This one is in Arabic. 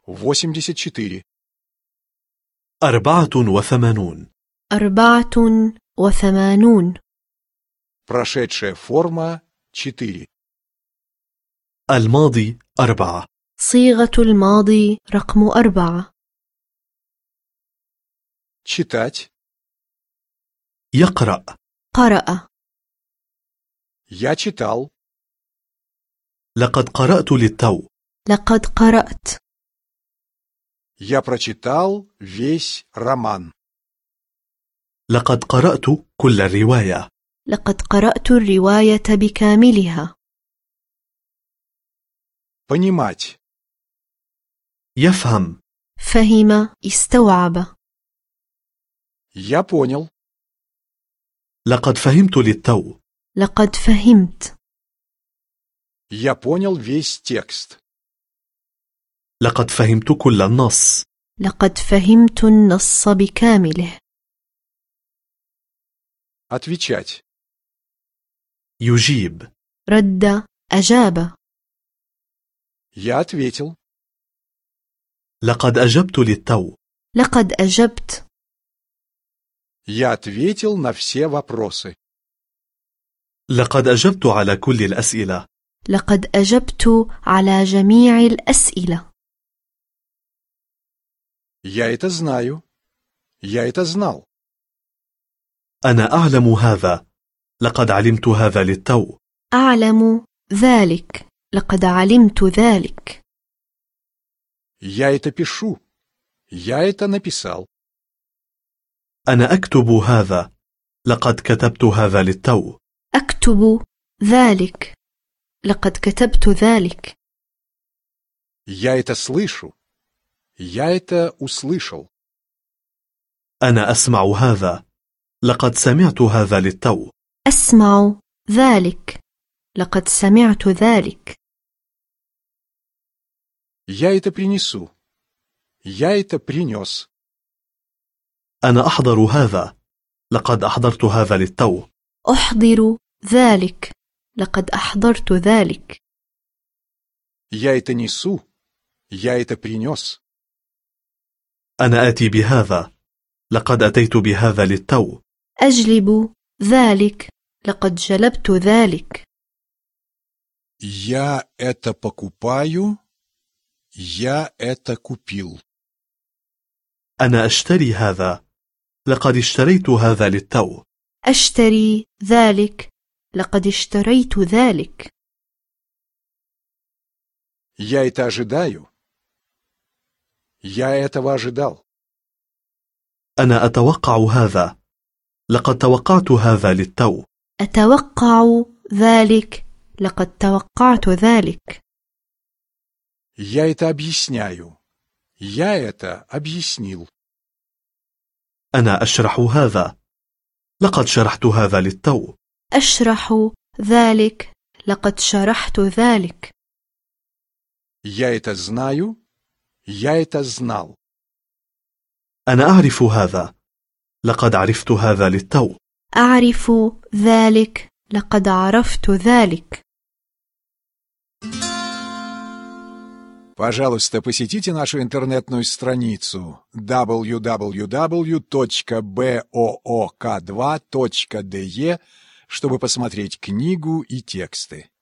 84. 84. 84. Прошедшая форма 4. الماضي 4. صيغة الماضي رقم 4. Читать. يقرأ. قرأ. Я читал. لقد قرأت للتو. لقد قرأت. Я прочитал весь роман. لقد قرأت كل الرواية. لقد قرأت الرواية بكاملها. Понимать. يفهم. فهم، استوعب. Я понял. لقد فهمت للتو. لقد فهمت. Я понял весь текст. لقد فهمت كل النص. لقد فهمت النص بكامله. Отвечать. يجيب. رد، أجاب. Я ответил. لقد أجبت للتو. لقد أجبت. Я ответил на все вопросы. لقد أجبت على كل الأسئلة. لقد أجبت على جميع الأسئلة. Я это знаю. Я это знал. أنا أعلم هذا. لقد علمت هذا للتو. أعلم ذلك. لقد علمت ذلك. Я это пишу. Я это написал. أنا أكتب هذا. لقد كتبت هذا للتو. أكتب ذلك. لقد كتبت ذلك. Я это слышу. Я это услышал. أنا أسمع هذا. لقد سمعت هذا للتو. أسمع ذلك. لقد سمعت ذلك. Я это принесу. Я это принес. أنا أحضر هذا. لقد أحضرت هذا للتو. أحضر ذلك. لقد أحضرت ذلك. Я это несу. Я это принес. أنا آتي بهذا. لقد أتيت بهذا للتو. أجلب ذلك. لقد جلبت ذلك. Я это покупаю. Я это купил. أنا أشتري هذا. لقد اشتريت هذا للتو. أشتري ذلك. لقد اشتريت ذلك. Я это ожидаю. Я этого ожидал. أنا أتوقع هذا. لقد توقعت هذا للتو. أتوقع ذلك. لقد توقعت ذلك. Я это объясняю. Я это объяснил. أنا أشرح هذا. لقد شرحت هذا للتو. أشرح ذلك. لقد شرحت ذلك. Я это знаю. Я это знал. أنا أعرف هذا. لقد عرفت هذا للتو. أعرف ذلك. لقد عرفت ذلك. Пожалуйста, посетите нашу интернетную страницу www.book2.de, чтобы посмотреть книгу и тексты.